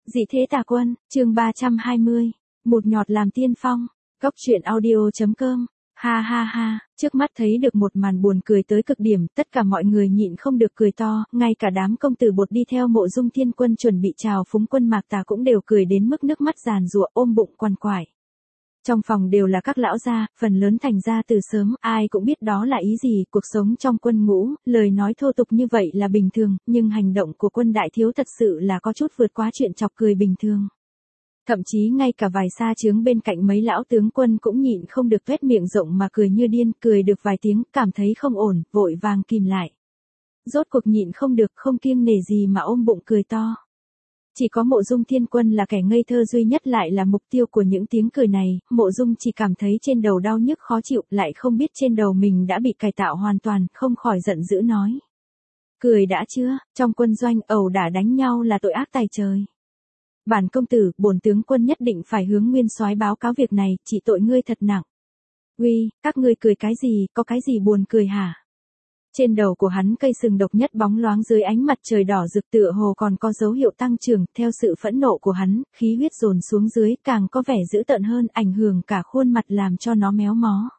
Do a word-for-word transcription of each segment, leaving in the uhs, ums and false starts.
Dị thế tà quân, chương ba trăm hai mươi. Một nhọt làm tiên phong. Cốc truyện audio.com. Ha ha ha, trước mắt thấy được một màn buồn cười tới cực điểm, tất cả mọi người nhịn không được cười to, ngay cả đám công tử bột đi theo Mộ Dung Thiên Quân chuẩn bị chào phúng Quân Mạc Tà cũng đều cười đến mức nước mắt giàn giụa, ôm bụng quằn quại. Trong phòng đều là các lão gia, phần lớn thành gia từ sớm, ai cũng biết đó là ý gì, cuộc sống trong quân ngũ, lời nói thô tục như vậy là bình thường, nhưng hành động của Quân đại thiếu thật sự là có chút vượt quá chuyện chọc cười bình thường. Thậm chí ngay cả vài sa chướng bên cạnh mấy lão tướng quân cũng nhịn không được tuét miệng rộng mà cười như điên, cười được vài tiếng, cảm thấy không ổn, vội vàng kìm lại. Rốt cuộc nhịn không được, không kiêng nể gì mà ôm bụng cười to. Chỉ có Mộ Dung Thiên Quân là kẻ ngây thơ duy nhất lại là mục tiêu của những tiếng cười này, Mộ Dung chỉ cảm thấy trên đầu đau nhức khó chịu, lại không biết trên đầu mình đã bị cải tạo hoàn toàn, không khỏi giận dữ nói. Cười đã chưa, trong quân doanh ẩu đả đánh nhau là tội ác tày trời. Bản công tử, bổn tướng quân nhất định phải hướng nguyên soái báo cáo việc này, chỉ tội ngươi thật nặng. Uy, các ngươi cười cái gì, có cái gì buồn cười hả? Trên đầu của hắn cây sừng độc nhất bóng loáng dưới ánh mặt trời đỏ rực tựa hồ còn có dấu hiệu tăng trưởng, theo sự phẫn nộ của hắn, khí huyết dồn xuống dưới càng có vẻ dữ tợn hơn, ảnh hưởng cả khuôn mặt làm cho nó méo mó.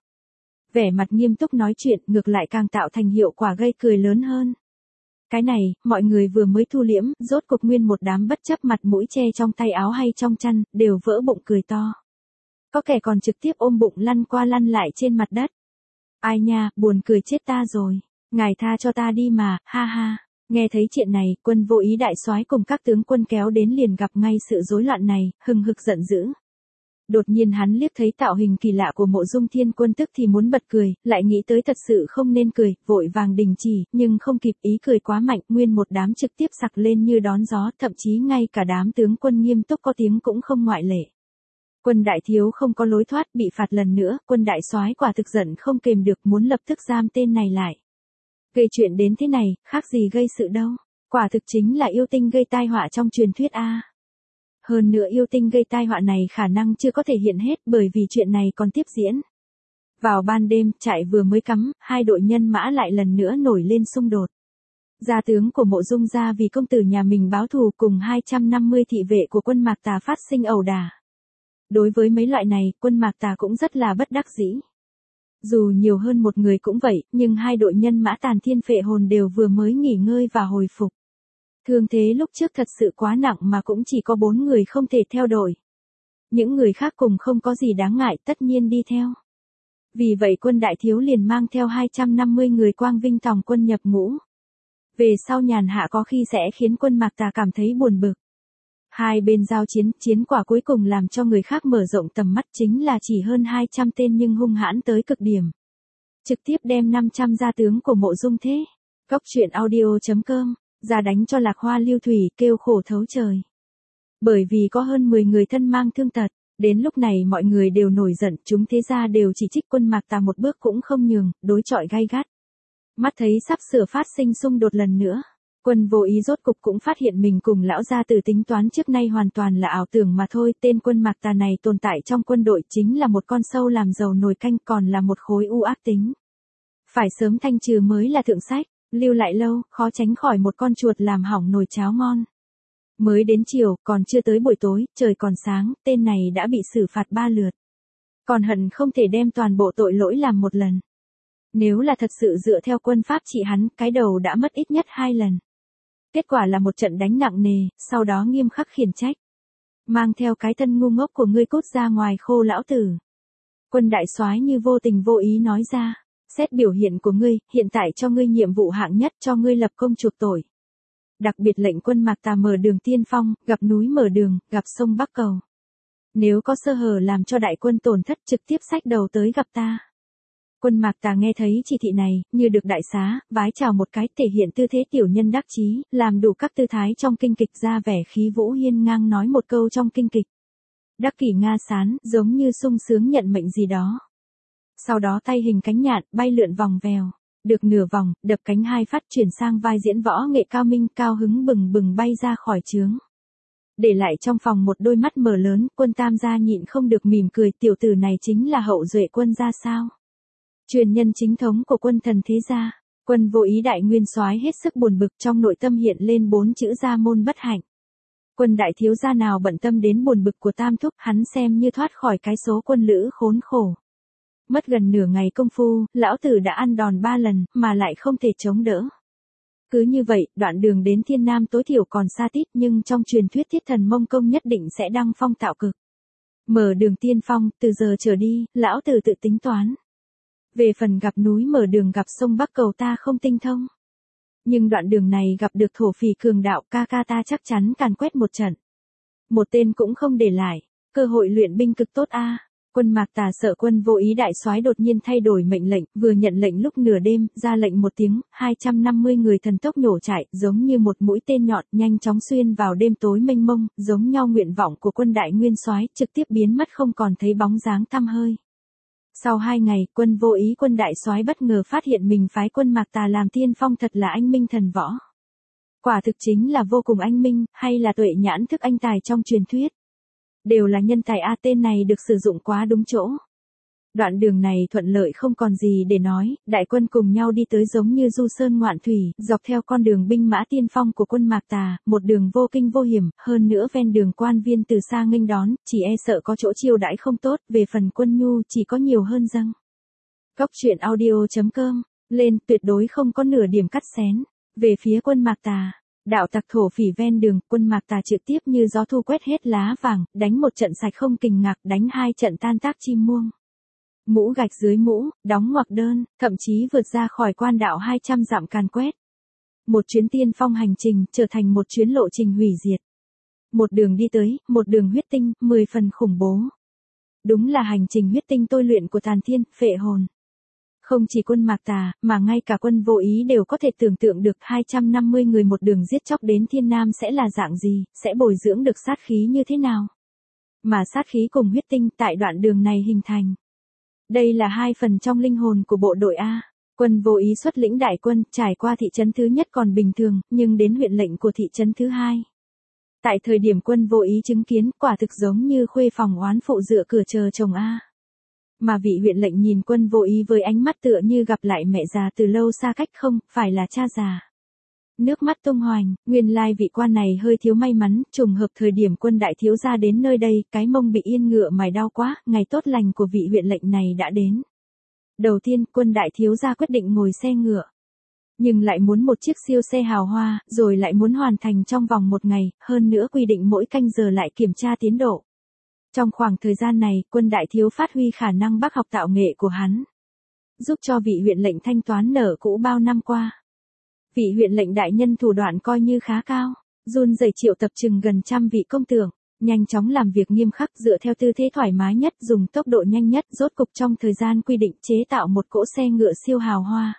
Vẻ mặt nghiêm túc nói chuyện ngược lại càng tạo thành hiệu quả gây cười lớn hơn. Cái này, mọi người vừa mới thu liễm, rốt cuộc nguyên một đám bất chấp mặt mũi che trong tay áo hay trong chăn, đều vỡ bụng cười to. Có kẻ còn trực tiếp ôm bụng lăn qua lăn lại trên mặt đất. Ai nha, buồn cười chết ta rồi. Ngài tha cho ta đi mà, ha ha. Nghe thấy chuyện này, Quân Vô Ý đại soái cùng các tướng quân kéo đến liền gặp ngay sự rối loạn này, hừng hực giận dữ. Đột nhiên hắn liếc thấy tạo hình kỳ lạ của Mộ Dung Thiên Quân tức thì muốn bật cười, lại nghĩ tới thật sự không nên cười, vội vàng đình chỉ, nhưng không kịp, ý cười quá mạnh, nguyên một đám trực tiếp sặc lên như đón gió, thậm chí ngay cả đám tướng quân nghiêm túc có tiếng cũng không ngoại lệ. Quân đại thiếu không có lối thoát, bị phạt lần nữa, Quân đại soái quả thực giận không kềm được, muốn lập tức giam tên này lại. Gây chuyện đến thế này, khác gì gây sự đâu, quả thực chính là yêu tinh gây tai họa trong truyền thuyết a. Hơn nữa yêu tinh gây tai họa này khả năng chưa có thể hiện hết bởi vì chuyện này còn tiếp diễn. Vào ban đêm, trại vừa mới cắm, hai đội nhân mã lại lần nữa nổi lên xung đột. Gia tướng của Mộ Dung gia vì công tử nhà mình báo thù cùng hai trăm năm mươi thị vệ của Quân Mạc Tà phát sinh ẩu đả. Đối với mấy loại này, Quân Mạc Tà cũng rất là bất đắc dĩ. Dù nhiều hơn một người cũng vậy, nhưng hai đội nhân mã Tàn Thiên Phệ Hồn đều vừa mới nghỉ ngơi và hồi phục. Thương thế lúc trước thật sự quá nặng mà cũng chỉ có bốn người không thể theo đội. Những người khác cùng không có gì đáng ngại tất nhiên đi theo. Vì vậy Quân đại thiếu liền mang theo hai trăm năm mươi người quang vinh tòng quân nhập ngũ. Về sau nhàn hạ có khi sẽ khiến Quân Mạc Tà cảm thấy buồn bực. Hai bên giao chiến, chiến quả cuối cùng làm cho người khác mở rộng tầm mắt chính là chỉ hơn hai trăm tên nhưng hung hãn tới cực điểm. Trực tiếp đem năm trăm gia tướng của Mộ Dung thế. Cốc truyện audio.com. Ra đánh cho Lạc Hoa Lưu Thủy kêu khổ thấu trời. Bởi vì có hơn mười người thân mang thương tật, đến lúc này mọi người đều nổi giận, chúng thế gia đều chỉ trích Quân Mạc Tà một bước cũng không nhường, đối chọi gay gắt. Mắt thấy sắp sửa phát sinh xung đột lần nữa, Quân Vô Ý rốt cục cũng phát hiện mình cùng lão gia tử tính toán trước nay hoàn toàn là ảo tưởng mà thôi, tên Quân Mạc Tà này tồn tại trong quân đội chính là một con sâu làm dầu nồi canh, còn là một khối u ác tính. Phải sớm thanh trừ mới là thượng sách. Lưu lại lâu, khó tránh khỏi một con chuột làm hỏng nồi cháo ngon. Mới đến chiều, còn chưa tới buổi tối, trời còn sáng, tên này đã bị xử phạt ba lượt. Còn hận không thể đem toàn bộ tội lỗi làm một lần. Nếu là thật sự dựa theo quân pháp trị hắn, cái đầu đã mất ít nhất hai lần. Kết quả là một trận đánh nặng nề, sau đó nghiêm khắc khiển trách. Mang theo cái thân ngu ngốc của ngươi cút ra ngoài khô lão tử. Quân đại soái như vô tình vô ý nói ra. Xét biểu hiện của ngươi, hiện tại cho ngươi nhiệm vụ hạng nhất, cho ngươi lập công chuộc tội. Đặc biệt lệnh Quân Mạc Tà mở đường tiên phong, gặp núi mở đường, gặp sông bắc cầu. Nếu có sơ hở làm cho đại quân tổn thất trực tiếp xách đầu tới gặp ta. Quân Mạc Tà nghe thấy chỉ thị này, như được đại xá, vái chào một cái, thể hiện tư thế tiểu nhân đắc chí, làm đủ các tư thái trong kinh kịch, ra vẻ khí vũ hiên ngang nói một câu trong kinh kịch. Đắc kỷ nga sán, giống như sung sướng nhận mệnh gì đó. Sau đó tay hình cánh nhạn, bay lượn vòng vèo. Được nửa vòng, đập cánh hai phát chuyển sang vai diễn võ nghệ cao minh, cao hứng bừng bừng bay ra khỏi trướng. Để lại trong phòng một đôi mắt mở lớn, Quân tam gia nhịn không được mỉm cười, tiểu tử này chính là hậu duệ Quân gia sao. Truyền nhân chính thống của Quân thần thế gia. Quân Vô Ý đại nguyên soái hết sức buồn bực, trong nội tâm hiện lên bốn chữ gia môn bất hạnh. Quân đại thiếu gia nào bận tâm đến buồn bực của tam thúc, hắn xem như thoát khỏi cái số quân lữ khốn khổ. Mất gần nửa ngày công phu, lão tử đã ăn đòn ba lần, mà lại không thể chống đỡ. Cứ như vậy, đoạn đường đến Thiên Nam tối thiểu còn xa tít, nhưng trong truyền thuyết Thiết Thần Mông Công nhất định sẽ đăng phong tạo cực. Mở đường tiên phong, từ giờ trở đi, lão tử tự tính toán. Về phần gặp núi mở đường gặp sông Bắc cầu ta không tinh thông. Nhưng đoạn đường này gặp được thổ phỉ cường đạo, ca ca ta chắc chắn càn quét một trận. Một tên cũng không để lại, cơ hội luyện binh cực tốt a. Quân Mạc Tà sợ Quân Vô Ý đại soái đột nhiên thay đổi mệnh lệnh, vừa nhận lệnh lúc nửa đêm, ra lệnh một tiếng, hai trăm năm mươi người thần tốc nhổ chạy, giống như một mũi tên nhọn, nhanh chóng xuyên vào đêm tối mênh mông, giống nhau nguyện vọng của quân đại nguyên soái, trực tiếp biến mất không còn thấy bóng dáng tăm hơi. Sau hai ngày, Quân Vô Ý quân đại soái bất ngờ phát hiện mình phái Quân Mạc Tà làm tiên phong thật là anh minh thần võ. Quả thực chính là vô cùng anh minh, hay là tuệ nhãn thức anh tài trong truyền thuyết. Đều là nhân tài a, tên này được sử dụng quá đúng chỗ. Đoạn đường này thuận lợi không còn gì để nói, đại quân cùng nhau đi tới giống như du sơn ngoạn thủy, dọc theo con đường binh mã tiên phong của quân Mạc Tà, một đường vô kinh vô hiểm, hơn nữa ven đường quan viên từ xa nghênh đón, chỉ e sợ có chỗ chiêu đãi không tốt, về phần quân nhu chỉ có nhiều hơn dâng. Cóc truyện audio chấm com, lên, tuyệt đối không có nửa điểm cắt xén. Về phía quân Mạc Tà, đạo tặc thổ phỉ ven đường, quân Mạc Tà trực tiếp như gió thu quét hết lá vàng, đánh một trận sạch không kình ngạc, đánh hai trận tan tác chim muông. Mũ gạch dưới mũ, đóng ngoặc đơn, thậm chí vượt ra khỏi quan đạo hai trăm dặm càn quét. Một chuyến tiên phong hành trình, trở thành một chuyến lộ trình hủy diệt. Một đường đi tới, một đường huyết tinh, mười phần khủng bố. Đúng là hành trình huyết tinh tôi luyện của tàn thiên, phệ hồn. Không chỉ quân Mạc Tà, mà ngay cả Quân Vô Ý đều có thể tưởng tượng được hai trăm năm mươi người một đường giết chóc đến Thiên Nam sẽ là dạng gì, sẽ bồi dưỡng được sát khí như thế nào. Mà sát khí cùng huyết tinh tại đoạn đường này hình thành. Đây là hai phần trong linh hồn của bộ đội A. Quân Vô Ý xuất lĩnh đại quân, trải qua thị trấn thứ nhất còn bình thường, nhưng đến huyện lệnh của thị trấn thứ hai. Tại thời điểm Quân Vô Ý chứng kiến, quả thực giống như khuê phòng oán phụ dựa cửa chờ chồng A. Mà vị huyện lệnh nhìn Quân Vô Ý với ánh mắt tựa như gặp lại mẹ già từ lâu xa cách, không, phải là cha già. Nước mắt tung hoành, nguyên lai vị quan này hơi thiếu may mắn, trùng hợp thời điểm quân đại thiếu gia đến nơi đây, cái mông bị yên ngựa mài đau quá, ngày tốt lành của vị huyện lệnh này đã đến. Đầu tiên, quân đại thiếu gia quyết định ngồi xe ngựa. Nhưng lại muốn một chiếc siêu xe hào hoa, rồi lại muốn hoàn thành trong vòng một ngày, hơn nữa quy định mỗi canh giờ lại kiểm tra tiến độ. Trong khoảng thời gian này, quân đại thiếu phát huy khả năng bác học tạo nghệ của hắn. Giúp cho vị huyện lệnh thanh toán nợ cũ bao năm qua. Vị huyện lệnh đại nhân thủ đoạn coi như khá cao, run rẩy triệu tập chừng gần trăm vị công tưởng, nhanh chóng làm việc nghiêm khắc dựa theo tư thế thoải mái nhất, dùng tốc độ nhanh nhất, rốt cục trong thời gian quy định chế tạo một cỗ xe ngựa siêu hào hoa.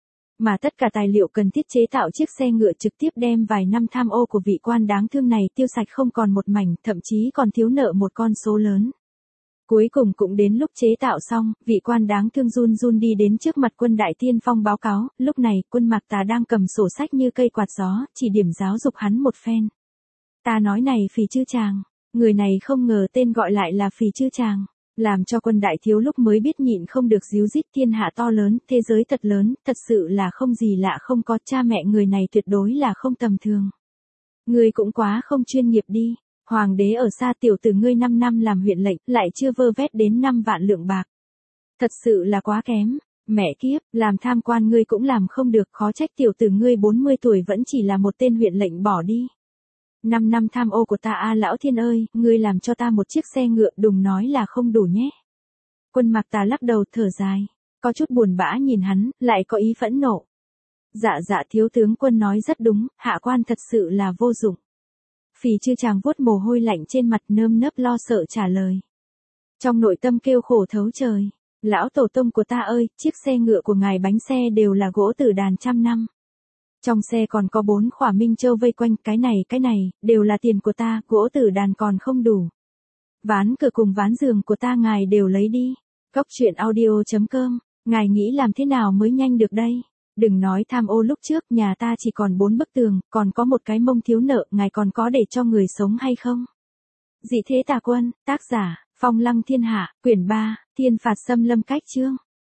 Mà tất cả tài liệu cần thiết chế tạo chiếc xe ngựa trực tiếp đem vài năm tham ô của vị quan đáng thương này tiêu sạch không còn một mảnh, thậm chí còn thiếu nợ một con số lớn. Cuối cùng cũng đến lúc chế tạo xong, vị quan đáng thương run run đi đến trước mặt quân đại tiên phong báo cáo, lúc này quân Mạc Tà đang cầm sổ sách như cây quạt gió, chỉ điểm giáo dục hắn một phen. Ta nói này Phì Chư Tràng, người này không ngờ tên gọi lại là Phì Chư Tràng, làm cho quân đại thiếu lúc mới biết nhịn không được díu dít, thiên hạ to lớn, thế giới thật lớn, thật sự là không gì lạ không có, cha mẹ người này tuyệt đối là không tầm thường. Người cũng quá không chuyên nghiệp đi. Hoàng đế ở xa, tiểu tử ngươi năm năm làm huyện lệnh, lại chưa vơ vét đến năm vạn lượng bạc. Thật sự là quá kém, mẹ kiếp, làm tham quan ngươi cũng làm không được, khó trách tiểu tử ngươi bốn mươi tuổi vẫn chỉ là một tên huyện lệnh bỏ đi. năm năm tham ô của ta a, lão thiên ơi, ngươi làm cho ta một chiếc xe ngựa, đừng nói là không đủ nhé. Quân Mạc Tà lắc đầu thở dài, có chút buồn bã nhìn hắn, lại có ý phẫn nộ. Dạ dạ thiếu tướng quân nói rất đúng, hạ quan thật sự là vô dụng. Phì Chư Tràng vuốt mồ hôi lạnh trên mặt, nơm nớp lo sợ trả lời. Trong nội tâm kêu khổ thấu trời, lão tổ tông của ta ơi, chiếc xe ngựa của ngài bánh xe đều là gỗ tử đàn trăm năm. Trong xe còn có bốn khỏa minh châu vây quanh, cái này cái này, đều là tiền của ta, gỗ tử đàn còn không đủ. Ván cửa cùng ván giường của ta ngài đều lấy đi. Cóc truyện audio chấm com, ngài nghĩ làm thế nào mới nhanh được đây? Đừng nói tham ô, lúc trước nhà ta chỉ còn bốn bức tường, còn có một cái mông thiếu nợ, ngài còn có để cho người sống hay không? Dị thế tà quân, tác giả, Phong Lăng Thiên Hạ, quyển ba, Thiên phạt xâm lâm cách chương.